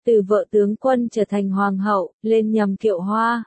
từ vợ tướng quân trở thành hoàng hậu, lên nhầm kiệu hoa.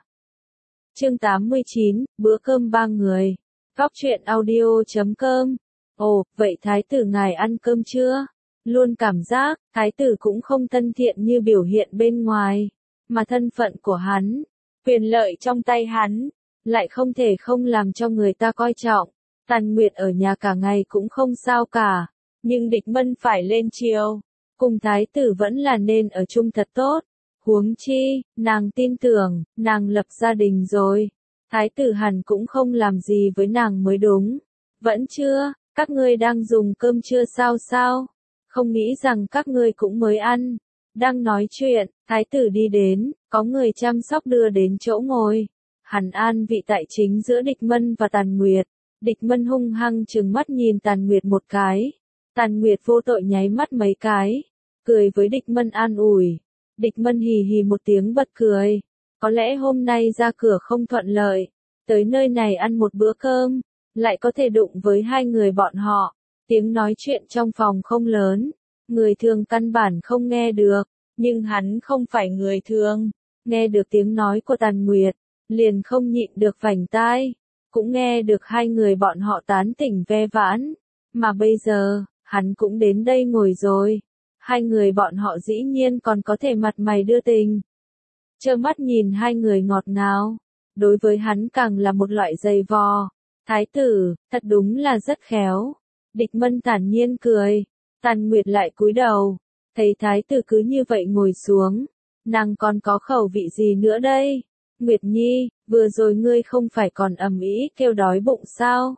Chương 89, bữa cơm ba người. Góc truyện audio.com. Ồ, vậy thái tử ngài ăn cơm chưa? Luôn cảm giác, thái tử cũng không thân thiện như biểu hiện bên ngoài, mà thân phận của hắn, quyền lợi trong tay hắn, lại không thể không làm cho người ta coi trọng. Tàn Nguyệt ở nhà cả ngày cũng không sao cả, nhưng Địch Mân phải lên triều, cùng thái tử vẫn là nên ở chung thật tốt. Huống chi, nàng tin tưởng, nàng lập gia đình rồi, thái tử hẳn cũng không làm gì với nàng mới đúng. Vẫn chưa, các ngươi đang dùng cơm trưa sao? Không nghĩ rằng các ngươi cũng mới ăn. Đang nói chuyện, thái tử đi đến, có người chăm sóc đưa đến chỗ ngồi. Hắn an vị tại chính giữa Địch Mân và Tàn Nguyệt. Địch Mân hung hăng trừng mắt nhìn Tàn Nguyệt một cái. Tàn Nguyệt vô tội nháy mắt mấy cái, cười với Địch Mân an ủi. Địch Mân hì hì một tiếng bật cười. Có lẽ hôm nay ra cửa không thuận lợi, tới nơi này ăn một bữa cơm, lại có thể đụng với hai người bọn họ. Tiếng nói chuyện trong phòng không lớn, người thường căn bản không nghe được, nhưng hắn không phải người thường, nghe được tiếng nói của Tàn Nguyệt, liền không nhịn được vành tai, cũng nghe được hai người bọn họ tán tỉnh ve vãn, mà bây giờ, hắn cũng đến đây ngồi rồi. Hai người bọn họ dĩ nhiên còn có thể mặt mày đưa tình. Trơ mắt nhìn hai người ngọt ngào, đối với hắn càng là một loại giày vò. Thái tử, thật đúng là rất khéo. Địch Mân thản nhiên cười. Tàn Nguyệt lại cúi đầu, thấy thái tử cứ như vậy ngồi xuống, nàng còn có khẩu vị gì nữa đây? Nguyệt Nhi, vừa rồi ngươi không phải còn ầm ĩ kêu đói bụng sao?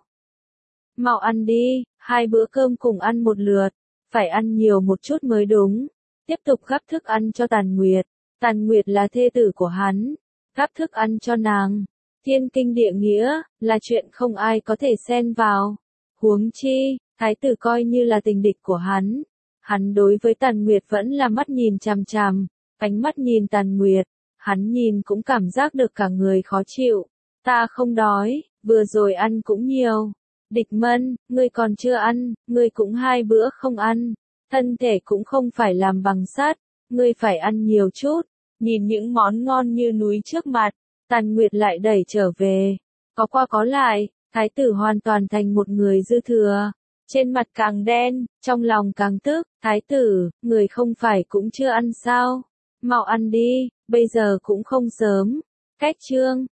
Mau ăn đi, hai bữa cơm cùng ăn một lượt, phải ăn nhiều một chút mới đúng. Tiếp tục gắp thức ăn cho Tàn Nguyệt. Tàn Nguyệt là thê tử của hắn, gắp thức ăn cho nàng. Thiên kinh địa nghĩa, là chuyện không ai có thể xen vào. Huống chi, thái tử coi như là tình địch của hắn. Hắn đối với Tàn Nguyệt vẫn là mắt nhìn chằm chằm, ánh mắt nhìn Tàn Nguyệt, hắn nhìn cũng cảm giác được cả người khó chịu. Ta không đói, vừa rồi ăn cũng nhiều. Địch Mân, ngươi còn chưa ăn, ngươi cũng hai bữa không ăn. Thân thể cũng không phải làm bằng sắt, ngươi phải ăn nhiều chút. Nhìn những món ngon như núi trước mặt, Tàn Nguyệt lại đẩy trở về. Có qua có lại, thái tử hoàn toàn thành một người dư thừa. Trên mặt càng đen, trong lòng càng tức. Thái tử, người không phải cũng chưa ăn sao? Mau ăn đi, bây giờ cũng không sớm. Cách chương